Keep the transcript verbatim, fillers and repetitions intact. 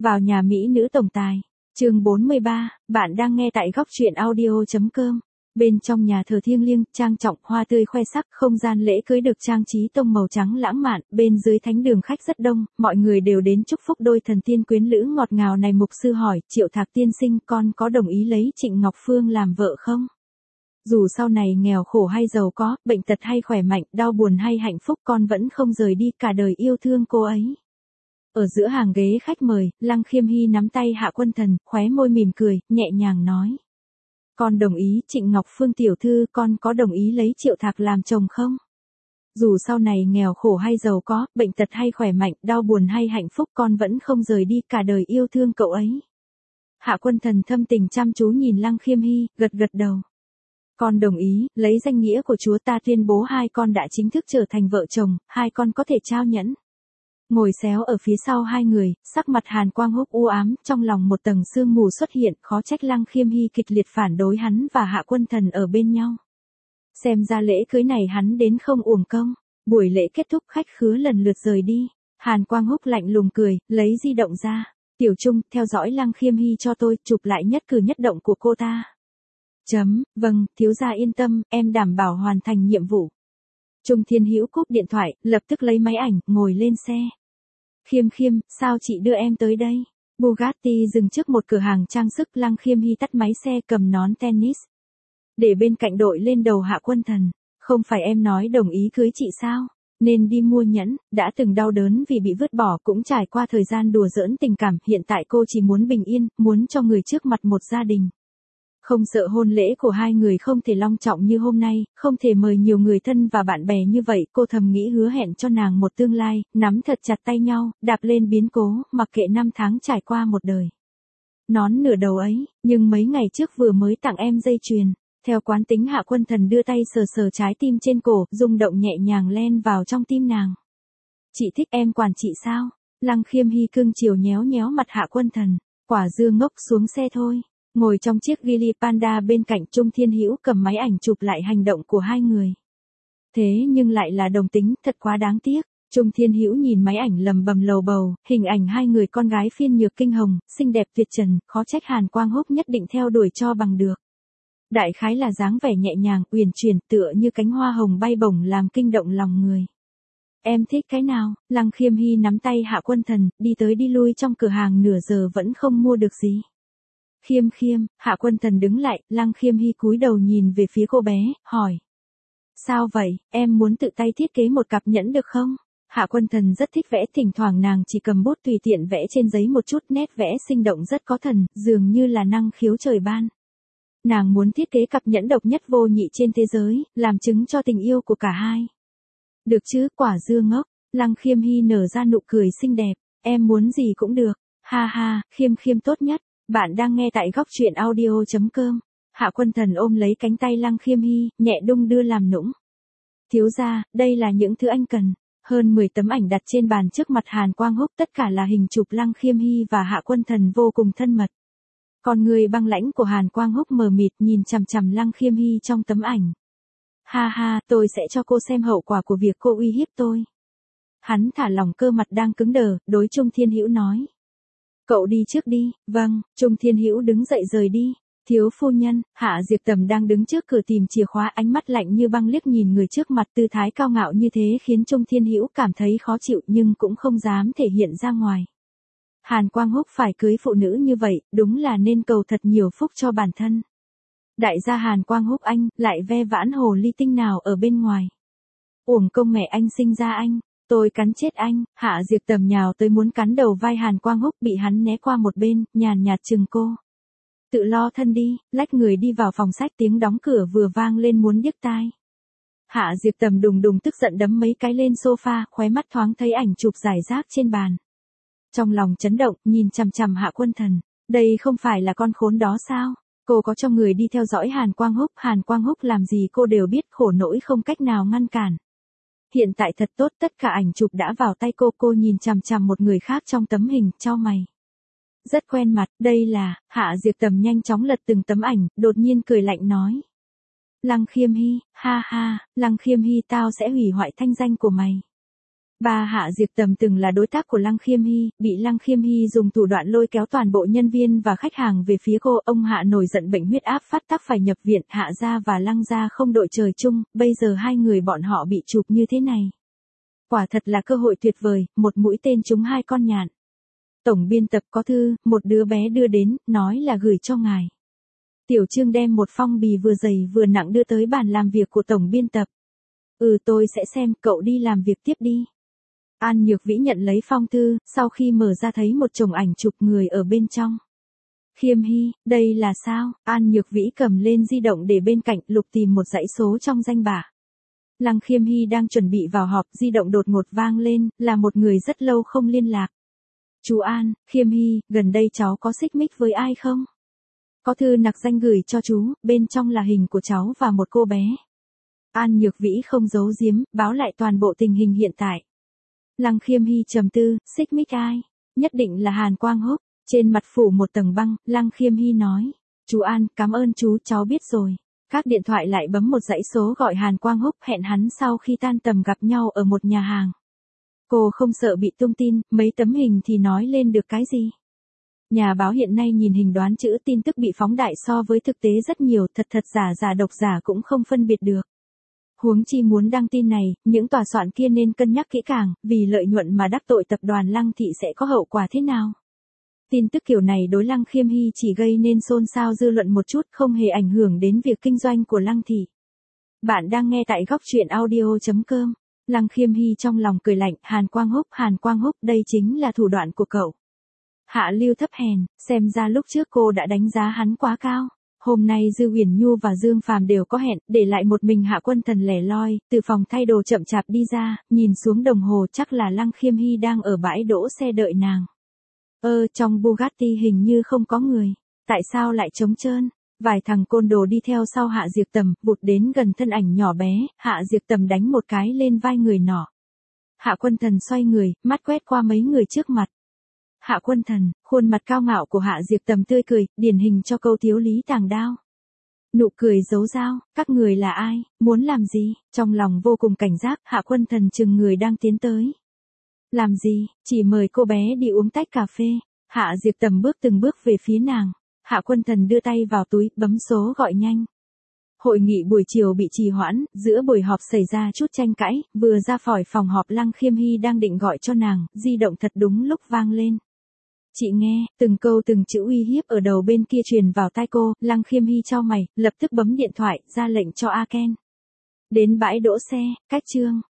Vào nhà mỹ nữ tổng tài. Chương bốn mươi ba, bạn đang nghe tại góc truyện audio chấm com. Bên trong nhà thờ thiêng liêng, trang trọng, hoa tươi khoe sắc, không gian lễ cưới được trang trí tông màu trắng lãng mạn, bên dưới thánh đường khách rất đông, mọi người đều đến chúc phúc đôi thần tiên quyến lữ ngọt ngào này. Mục sư hỏi, Triệu Thạc tiên sinh, con có đồng ý lấy Trịnh Ngọc Phương làm vợ không? Dù sau này nghèo khổ hay giàu có, bệnh tật hay khỏe mạnh, đau buồn hay hạnh phúc, con vẫn không rời đi, cả đời yêu thương cô ấy. Ở giữa hàng ghế khách mời, Lăng Khiêm Hy nắm tay Hạ Quân Thần, khóe môi mỉm cười, nhẹ nhàng nói. Con đồng ý, Trịnh Ngọc Phương tiểu thư, con có đồng ý lấy Triệu Thạc làm chồng không? Dù sau này nghèo khổ hay giàu có, bệnh tật hay khỏe mạnh, đau buồn hay hạnh phúc, con vẫn không rời đi, cả đời yêu thương cậu ấy. Hạ Quân Thần thâm tình chăm chú nhìn Lăng Khiêm Hy, gật gật đầu. Con đồng ý, lấy danh nghĩa của Chúa ta tuyên bố hai con đã chính thức trở thành vợ chồng, hai con có thể trao nhẫn. Ngồi xéo ở phía sau hai người, sắc mặt Hàn Quang Húc u ám, trong lòng một tầng sương mù xuất hiện, khó trách Lăng Khiêm Hy kịch liệt phản đối hắn và Hạ Quân Thần ở bên nhau. Xem ra lễ cưới này hắn đến không uổng công. Buổi lễ kết thúc, khách khứa lần lượt rời đi. Hàn Quang Húc lạnh lùng cười, lấy di động ra. Tiểu Trung, theo dõi Lăng Khiêm Hy cho tôi, chụp lại nhất cử nhất động của cô ta. Chấm, vâng, thiếu gia yên tâm, em đảm bảo hoàn thành nhiệm vụ. Trung Thiên Hữu cúp điện thoại, lập tức lấy máy ảnh, ngồi lên xe. Khiêm Khiêm, sao chị đưa em tới đây? Bugatti dừng trước một cửa hàng trang sức. Lăng Khiêm Hy tắt máy xe, cầm nón tennis. Để bên cạnh đội lên đầu Hạ Quân Thần. Không phải em nói đồng ý cưới chị sao? Nên đi mua nhẫn, đã từng đau đớn vì bị vứt bỏ, cũng trải qua thời gian đùa giỡn tình cảm, hiện tại cô chỉ muốn bình yên, muốn cho người trước mặt một gia đình. Không sợ hôn lễ của hai người không thể long trọng như hôm nay, không thể mời nhiều người thân và bạn bè như vậy, cô thầm nghĩ hứa hẹn cho nàng một tương lai, nắm thật chặt tay nhau, đạp lên biến cố, mặc kệ năm tháng trải qua một đời. Nón nửa đầu ấy, nhưng mấy ngày trước vừa mới tặng em dây chuyền. Theo quán tính, Hạ Quân Thần đưa tay sờ sờ trái tim trên cổ, rung động nhẹ nhàng len vào trong tim nàng. Chị thích em quản chị sao? Lăng Khiêm Hy cưng chiều nhéo nhéo mặt Hạ Quân Thần. Quả dưa ngốc, xuống xe thôi. Ngồi trong chiếc Geely Panda bên cạnh, Trung Thiên Hữu cầm máy ảnh chụp lại hành động của hai người. Thế nhưng lại là đồng tính, thật quá đáng tiếc. Trung Thiên Hữu nhìn máy ảnh lầm bầm lầu bầu, hình ảnh hai người con gái phiên nhược kinh hồng, xinh đẹp tuyệt trần, khó trách Hàn Quang Húc nhất định theo đuổi cho bằng được. Đại khái là dáng vẻ nhẹ nhàng, uyển chuyển, tựa như cánh hoa hồng bay bổng làm kinh động lòng người. Em thích cái nào? Lăng Khiêm Hy nắm tay Hạ Quân Thần, đi tới đi lui trong cửa hàng nửa giờ vẫn không mua được gì. Khiêm Khiêm, Hạ Quân Thần đứng lại, Lăng Khiêm Hy cúi đầu nhìn về phía cô bé, hỏi. Sao vậy, em muốn tự tay thiết kế một cặp nhẫn được không? Hạ Quân Thần rất thích vẽ, thỉnh thoảng nàng chỉ cầm bút tùy tiện vẽ trên giấy một chút, nét vẽ sinh động rất có thần, dường như là năng khiếu trời ban. Nàng muốn thiết kế cặp nhẫn độc nhất vô nhị trên thế giới, làm chứng cho tình yêu của cả hai. Được chứ, quả dưa ngốc. Lăng Khiêm Hy nở ra nụ cười xinh đẹp. Em muốn gì cũng được. Ha ha, Khiêm Khiêm tốt nhất. Bạn đang nghe tại góc truyện audio chấm com. Hạ Quân Thần ôm lấy cánh tay Lăng Khiêm Hy, nhẹ đung đưa làm nũng. Thiếu gia, đây là những thứ anh cần. Hơn mười tấm ảnh đặt trên bàn trước mặt Hàn Quang Húc, tất cả là hình chụp Lăng Khiêm Hy và Hạ Quân Thần vô cùng thân mật. Con người băng lãnh của Hàn Quang Húc mờ mịt nhìn chằm chằm Lăng Khiêm Hy trong tấm ảnh. Ha ha, tôi sẽ cho cô xem hậu quả của việc cô uy hiếp tôi. Hắn thả lỏng cơ mặt đang cứng đờ, đối Trung Thiên Hữu nói. Cậu đi trước đi. Vâng. Trung Thiên Hữu đứng dậy rời đi. Thiếu phu nhân, Hạ Diệp Tầm đang đứng trước cửa tìm chìa khóa, ánh mắt lạnh như băng liếc nhìn người trước mặt, tư thái cao ngạo như thế khiến Trung Thiên Hữu cảm thấy khó chịu nhưng cũng không dám thể hiện ra ngoài. Hàn Quang Húc phải cưới phụ nữ như vậy, đúng là nên cầu thật nhiều phúc cho bản thân. Đại gia Hàn Quang Húc anh, lại ve vãn hồ ly tinh nào ở bên ngoài. Uổng công mẹ anh sinh ra anh, tôi cắn chết anh. Hạ Diệp Tầm nhào tới muốn cắn đầu vai Hàn Quang Húc, bị hắn né qua một bên, nhàn nhạt chừng cô. Tự lo thân đi, lách người đi vào phòng sách, tiếng đóng cửa vừa vang lên muốn điếc tai. Hạ Diệp Tầm đùng đùng tức giận đấm mấy cái lên sofa, khóe mắt thoáng thấy ảnh chụp rải rác trên bàn. Trong lòng chấn động, nhìn chằm chằm Hạ Quân Thần. Đây không phải là con khốn đó sao? Cô có cho người đi theo dõi Hàn Quang Húc, Hàn Quang Húc làm gì cô đều biết, khổ nỗi không cách nào ngăn cản. Hiện tại thật tốt, tất cả ảnh chụp đã vào tay cô, cô nhìn chằm chằm một người khác trong tấm hình, chau mày. Rất quen mặt, đây là, Hạ Diệp Tầm nhanh chóng lật từng tấm ảnh, đột nhiên cười lạnh nói. Lăng Khiêm Hy, ha ha, Lăng Khiêm Hy, tao sẽ hủy hoại thanh danh của mày. Ba Hạ Diệp Tầm từng là đối tác của Lăng Khiêm Hy, bị Lăng Khiêm Hy dùng thủ đoạn lôi kéo toàn bộ nhân viên và khách hàng về phía cô. Ông Hạ nổi giận bệnh huyết áp phát tác phải nhập viện, Hạ gia và Lăng gia không đội trời chung, bây giờ hai người bọn họ bị chụp như thế này. Quả thật là cơ hội tuyệt vời, một mũi tên trúng hai con nhạn. Tổng biên tập có thư, một đứa bé đưa đến, nói là gửi cho ngài. Tiểu Trương đem một phong bì vừa dày vừa nặng đưa tới bàn làm việc của tổng biên tập. Ừ tôi sẽ xem, cậu đi làm việc tiếp đi. An Nhược Vĩ nhận lấy phong thư, sau khi mở ra thấy một chồng ảnh chụp người ở bên trong. Khiêm Hy, đây là sao? An Nhược Vĩ cầm lên di động để bên cạnh, lục tìm một dãy số trong danh bạ. Lăng Khiêm Hy đang chuẩn bị vào họp, di động đột ngột vang lên, là một người rất lâu không liên lạc. Chú An, Khiêm Hy, gần đây cháu có xích mích với ai không? Có thư nặc danh gửi cho chú, bên trong là hình của cháu và một cô bé. An Nhược Vĩ không giấu giếm, báo lại toàn bộ tình hình hiện tại. Lăng Khiêm Hy trầm tư, xích mích ai? Nhất định là Hàn Quang Húc. Trên mặt phủ một tầng băng, Lăng Khiêm Hy nói. Chú An, cảm ơn chú, cháu biết rồi. Các điện thoại lại bấm một dãy số gọi Hàn Quang Húc, hẹn hắn sau khi tan tầm gặp nhau ở một nhà hàng. Cô không sợ bị tung tin, mấy tấm hình thì nói lên được cái gì. Nhà báo hiện nay nhìn hình đoán chữ, tin tức bị phóng đại so với thực tế rất nhiều, thật thật giả giả độc giả cũng không phân biệt được. Huống chi muốn đăng tin này, những tòa soạn kia nên cân nhắc kỹ càng, vì lợi nhuận mà đắc tội tập đoàn Lăng Thị sẽ có hậu quả thế nào. Tin tức kiểu này đối Lăng Khiêm Hy chỉ gây nên xôn xao dư luận một chút, không hề ảnh hưởng đến việc kinh doanh của Lăng Thị. Bạn đang nghe tại góc truyện audio chấm com. Lăng Khiêm Hy trong lòng cười lạnh, Hàn Quang Húc, Hàn Quang Húc, đây chính là thủ đoạn của cậu. Hạ Lưu thấp hèn, xem ra lúc trước cô đã đánh giá hắn quá cao. Hôm nay Dư Huyền Nhu và Dương Phàm đều có hẹn, để lại một mình Hạ Quân Thần lẻ loi, từ phòng thay đồ chậm chạp đi ra, nhìn xuống đồng hồ chắc là Lăng Khiêm Hy đang ở bãi đỗ xe đợi nàng. Ơ, trong Bugatti hình như không có người, tại sao lại trống trơn? Vài thằng côn đồ đi theo sau Hạ Diệp Tầm, vụt đến gần thân ảnh nhỏ bé, Hạ Diệp Tầm đánh một cái lên vai người nọ. Hạ Quân Thần xoay người, mắt quét qua mấy người trước mặt. Hạ Quân Thần, khuôn mặt cao ngạo của Hạ Diệp Tầm tươi cười, điển hình cho câu thiếu lý tàng đao. Nụ cười giấu dao, các người là ai, muốn làm gì? Trong lòng vô cùng cảnh giác, Hạ Quân Thần chừng người đang tiến tới. Làm gì, chỉ mời cô bé đi uống tách cà phê. Hạ Diệp Tầm bước từng bước về phía nàng. Hạ Quân Thần đưa tay vào túi, bấm số gọi nhanh. Hội nghị buổi chiều bị trì hoãn, giữa buổi họp xảy ra chút tranh cãi, vừa ra khỏi phòng họp Lăng Khiêm Hy đang định gọi cho nàng, di động thật đúng lúc vang lên. Chị nghe, từng câu từng chữ uy hiếp ở đầu bên kia truyền vào tai cô, Lăng Khiêm Hy chau mày, lập tức bấm điện thoại, ra lệnh cho A Ken. Đến bãi đỗ xe, cách Trương.